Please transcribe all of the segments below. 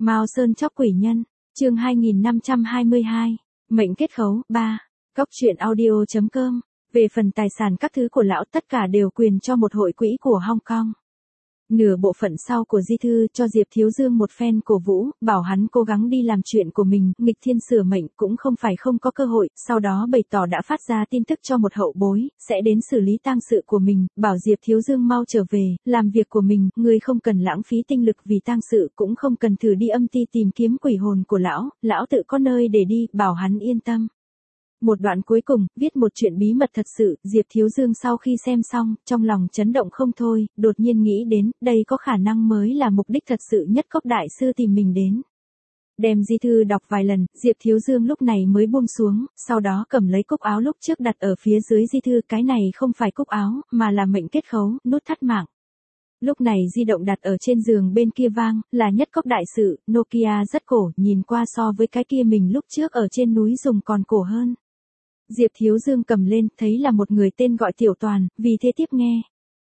Mao Sơn chóc quỷ nhân, chương 2522, mệnh kết khấu, 3, Cóc truyện audio.com, về phần tài sản các thứ của lão tất cả đều quyền cho một hội quỹ của Hong Kong. Nửa bộ phận sau của di thư cho Diệp Thiếu Dương một phen cổ vũ, bảo hắn cố gắng đi làm chuyện của mình, nghịch thiên sửa mệnh cũng không phải không có cơ hội, sau đó bày tỏ đã phát ra tin tức cho một hậu bối, sẽ đến xử lý tang sự của mình, bảo Diệp Thiếu Dương mau trở về, làm việc của mình, người không cần lãng phí tinh lực vì tang sự, cũng không cần thử đi âm ty tìm kiếm quỷ hồn của lão tự có nơi để đi, bảo hắn yên tâm. Một đoạn cuối cùng, viết một chuyện bí mật thật sự, Diệp Thiếu Dương sau khi xem xong, trong lòng chấn động không thôi, đột nhiên nghĩ đến, đây có khả năng mới là mục đích thật sự nhất Cốc đại sư tìm mình đến. Đem di thư đọc vài lần, Diệp Thiếu Dương lúc này mới buông xuống, sau đó cầm lấy cúc áo lúc trước đặt ở phía dưới di thư, cái này không phải cúc áo, mà là mệnh kết khấu, nút thắt mạng. Lúc này di động đặt ở trên giường bên kia vang, là nhất Cốc đại sự, Nokia rất cổ, nhìn qua so với cái kia mình lúc trước ở trên núi dùng còn cổ hơn. Diệp Thiếu Dương cầm lên, thấy là một người tên gọi Tiểu Toàn, vì thế tiếp nghe.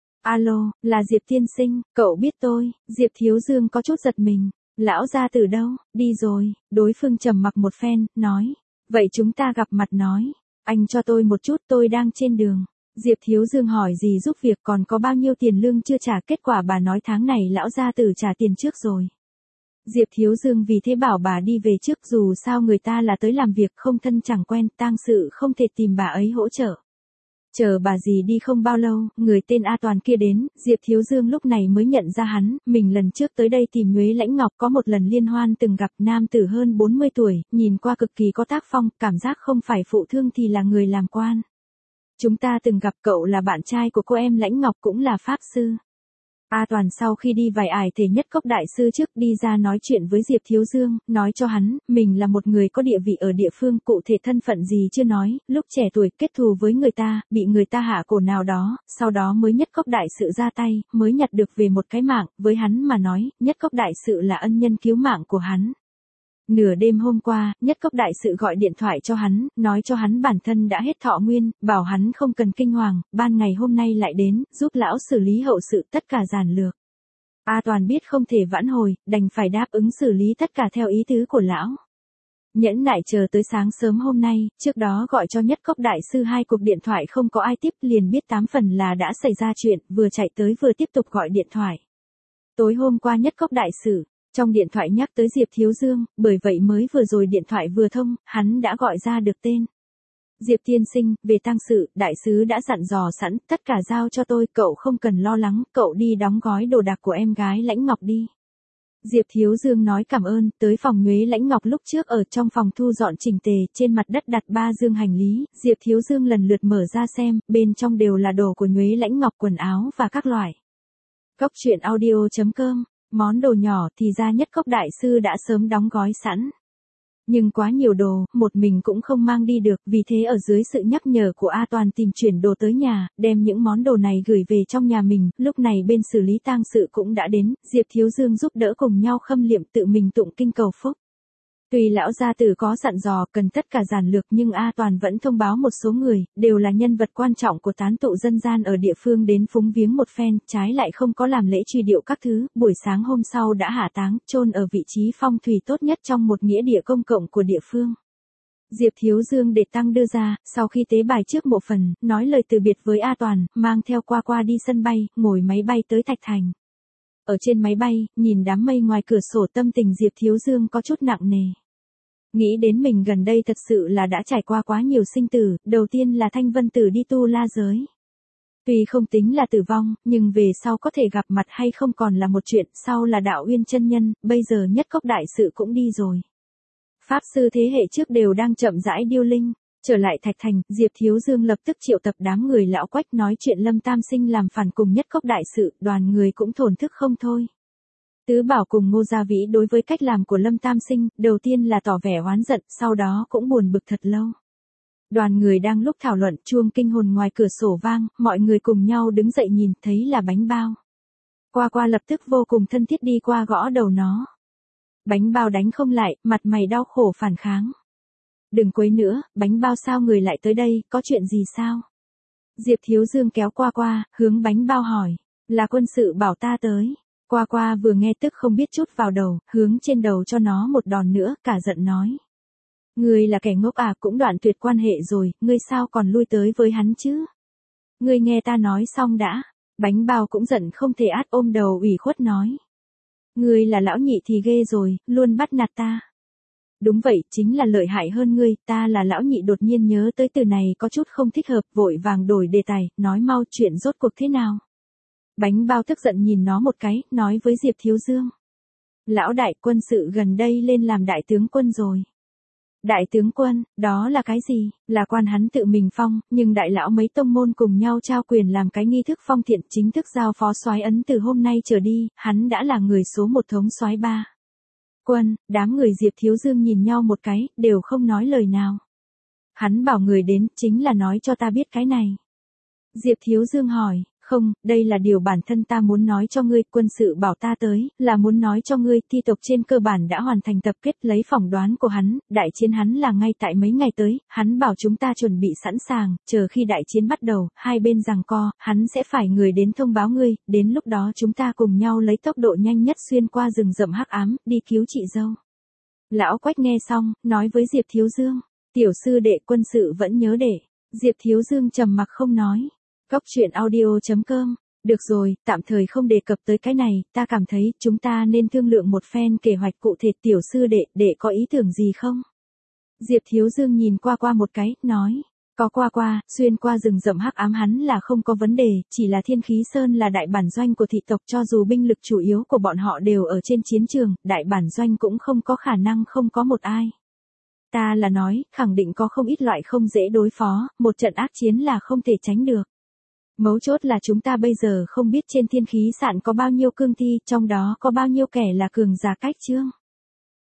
Alo, là Diệp tiên sinh, cậu biết tôi, Diệp Thiếu Dương có chút giật mình. Lão gia từ đâu, đi rồi, đối phương trầm mặc một phen, nói. Vậy chúng ta gặp mặt nói, anh cho tôi một chút, tôi đang trên đường. Diệp Thiếu Dương hỏi gì giúp việc, còn có bao nhiêu tiền lương chưa trả, kết quả bà nói tháng này lão gia tử trả tiền trước rồi. Diệp Thiếu Dương vì thế bảo bà đi về trước, dù sao người ta là tới làm việc, không thân chẳng quen, tang sự không thể tìm bà ấy hỗ trợ. Chờ bà dì đi không bao lâu, người tên A Toàn kia đến, Diệp Thiếu Dương lúc này mới nhận ra hắn, mình lần trước tới đây tìm Nhuế Lãnh Ngọc có một lần liên hoan từng gặp, nam tử hơn 40 tuổi, nhìn qua cực kỳ có tác phong, cảm giác không phải phụ thương thì là người làm quan. Chúng ta từng gặp, cậu là bạn trai của cô em Lãnh Ngọc, cũng là pháp sư. A Toàn sau khi đi vài ải thể nhất Cốc đại sư trước đi ra nói chuyện với Diệp Thiếu Dương, nói cho hắn, mình là một người có địa vị ở địa phương, cụ thể thân phận gì chưa nói, lúc trẻ tuổi kết thù với người ta, bị người ta hạ cổ nào đó, sau đó mới nhất Cốc đại sự ra tay, mới nhặt được về một cái mạng, với hắn mà nói, nhất Cốc đại sự là ân nhân cứu mạng của hắn. Nửa đêm hôm qua, nhất Cốc đại sự gọi điện thoại cho hắn, nói cho hắn bản thân đã hết thọ nguyên, bảo hắn không cần kinh hoàng, ban ngày hôm nay lại đến, giúp lão xử lý hậu sự tất cả giản lược. A Toàn biết không thể vãn hồi, đành phải đáp ứng xử lý tất cả theo ý tứ của lão. Nhẫn nại chờ tới sáng sớm hôm nay, trước đó gọi cho nhất Cốc đại sư 2 cuộc điện thoại không có ai tiếp, liền biết 8 phần là đã xảy ra chuyện, vừa chạy tới vừa tiếp tục gọi điện thoại. Tối hôm qua nhất Cốc đại sự. Trong điện thoại nhắc tới Diệp Thiếu Dương, bởi vậy mới vừa rồi điện thoại vừa thông, hắn đã gọi ra được tên. Diệp tiên sinh, về tang sự, đại sứ đã dặn dò sẵn, tất cả giao cho tôi, cậu không cần lo lắng, cậu đi đóng gói đồ đạc của em gái Lãnh Ngọc đi. Diệp Thiếu Dương nói cảm ơn, tới phòng Nhuế Lãnh Ngọc lúc trước ở trong phòng thu dọn chỉnh tề, trên mặt đất đặt 3 dương hành lý, Diệp Thiếu Dương lần lượt mở ra xem, bên trong đều là đồ của Nhuế Lãnh Ngọc, quần áo và các loại. Cóc truyện audio.com. Món đồ nhỏ thì ra nhất Cốc đại sư đã sớm đóng gói sẵn. Nhưng quá nhiều đồ, một mình cũng không mang đi được, vì thế ở dưới sự nhắc nhở của A Toàn tìm chuyển đồ tới nhà, đem những món đồ này gửi về trong nhà mình, lúc này bên xử lý tang sự cũng đã đến, Diệp Thiếu Dương giúp đỡ cùng nhau khâm liệm, tự mình tụng kinh cầu phúc. Tuy lão gia tử có dặn dò cần tất cả giản lược, nhưng A Toàn vẫn thông báo một số người, đều là nhân vật quan trọng của tán tụ dân gian ở địa phương đến phúng viếng một phen, trái lại không có làm lễ truy điệu các thứ, buổi sáng hôm sau đã hạ táng, chôn ở vị trí phong thủy tốt nhất trong một nghĩa địa công cộng của địa phương. Diệp Thiếu Dương để tăng đưa ra, sau khi tế bài trước mộ phần, nói lời từ biệt với A Toàn, mang theo qua đi sân bay, ngồi máy bay tới Thạch Thành. Ở trên máy bay, nhìn đám mây ngoài cửa sổ, tâm tình Diệp Thiếu Dương có chút nặng nề. Nghĩ đến mình gần đây thật sự là đã trải qua quá nhiều sinh tử, đầu tiên là Thanh Vân Tử đi tu la giới. Tuy không tính là tử vong, nhưng về sau có thể gặp mặt hay không còn là một chuyện, sau là Đạo Uyên chân nhân, bây giờ nhất Cốc đại sự cũng đi rồi. Pháp sư thế hệ trước đều đang chậm rãi điêu linh. Trở lại Thạch Thành, Diệp Thiếu Dương lập tức triệu tập đám người lão Quách nói chuyện Lâm Tam Sinh làm phản cùng nhất Cốc đại sự, đoàn người cũng thổn thức không thôi. Tứ Bảo cùng Ngô Gia Vĩ đối với cách làm của Lâm Tam Sinh, đầu tiên là tỏ vẻ oán giận, sau đó cũng buồn bực thật lâu. Đoàn người đang lúc thảo luận, chuông kinh hồn ngoài cửa sổ vang, mọi người cùng nhau đứng dậy nhìn, thấy là Bánh Bao. Qua lập tức vô cùng thân thiết đi qua gõ đầu nó. Bánh Bao đánh không lại, mặt mày đau khổ phản kháng. Đừng quấy nữa, Bánh Bao sao người lại tới đây, có chuyện gì sao? Diệp Thiếu Dương kéo qua, hướng Bánh Bao hỏi, là quân sự bảo ta tới. Qua qua vừa nghe tức không biết chút vào đầu, hướng trên đầu cho nó một đòn nữa, cả giận nói. Ngươi là kẻ ngốc à, cũng đoạn tuyệt quan hệ rồi, ngươi sao còn lui tới với hắn chứ? Ngươi nghe ta nói xong đã. Bánh bao cũng giận không thể át, ôm đầu ủy khuất nói. Ngươi là lão nhị thì ghê rồi, luôn bắt nạt ta. Đúng vậy, chính là lợi hại hơn ngươi, ta là lão nhị. Đột nhiên nhớ tới từ này có chút không thích hợp, vội vàng đổi đề tài, nói mau chuyện rốt cuộc thế nào. Bánh bao tức giận nhìn nó một cái, nói với Diệp Thiếu Dương. Lão đại, quân sự gần đây lên làm đại tướng quân rồi. Đại tướng quân, đó là cái gì? Là quan hắn tự mình phong, nhưng đại lão mấy tông môn cùng nhau trao quyền làm cái nghi thức phong thiện, chính thức giao phó soái ấn từ hôm nay trở đi, hắn đã là người số một thống soái ba. Quân, đám người Diệp Thiếu Dương nhìn nhau một cái, đều không nói lời nào. Hắn bảo người đến, chính là nói cho ta biết cái này. Diệp Thiếu Dương hỏi, không, đây là điều bản thân ta muốn nói cho ngươi, quân sự bảo ta tới, là muốn nói cho ngươi, thi tộc trên cơ bản đã hoàn thành tập kết, lấy phỏng đoán của hắn, đại chiến hắn là ngay tại mấy ngày tới, hắn bảo chúng ta chuẩn bị sẵn sàng, chờ khi đại chiến bắt đầu, hai bên giằng co, hắn sẽ phải người đến thông báo ngươi, đến lúc đó chúng ta cùng nhau lấy tốc độ nhanh nhất xuyên qua rừng rậm hắc ám, đi cứu chị dâu. Lão Quách nghe xong, nói với Diệp Thiếu Dương, tiểu sư đệ quân sự vẫn nhớ để. Diệp Thiếu Dương trầm mặc không nói. Góc truyện audio.com. Được rồi, tạm thời không đề cập tới cái này, ta cảm thấy chúng ta nên thương lượng một phen kế hoạch cụ thể. Tiểu sư đệ có ý tưởng gì không? Diệp Thiếu Dương nhìn qua qua một cái, nói. Có qua, xuyên qua rừng rậm hắc ám hắn là không có vấn đề, chỉ là Thiên Khí Sơn là đại bản doanh của thị tộc, cho dù binh lực chủ yếu của bọn họ đều ở trên chiến trường, đại bản doanh cũng không có khả năng không có một ai. Ta là nói, khẳng định có không ít loại không dễ đối phó, một trận ác chiến là không thể tránh được. Mấu chốt là chúng ta bây giờ không biết trên thiên khí sạn có bao nhiêu cương thi, trong đó có bao nhiêu kẻ là cường giả cách chương.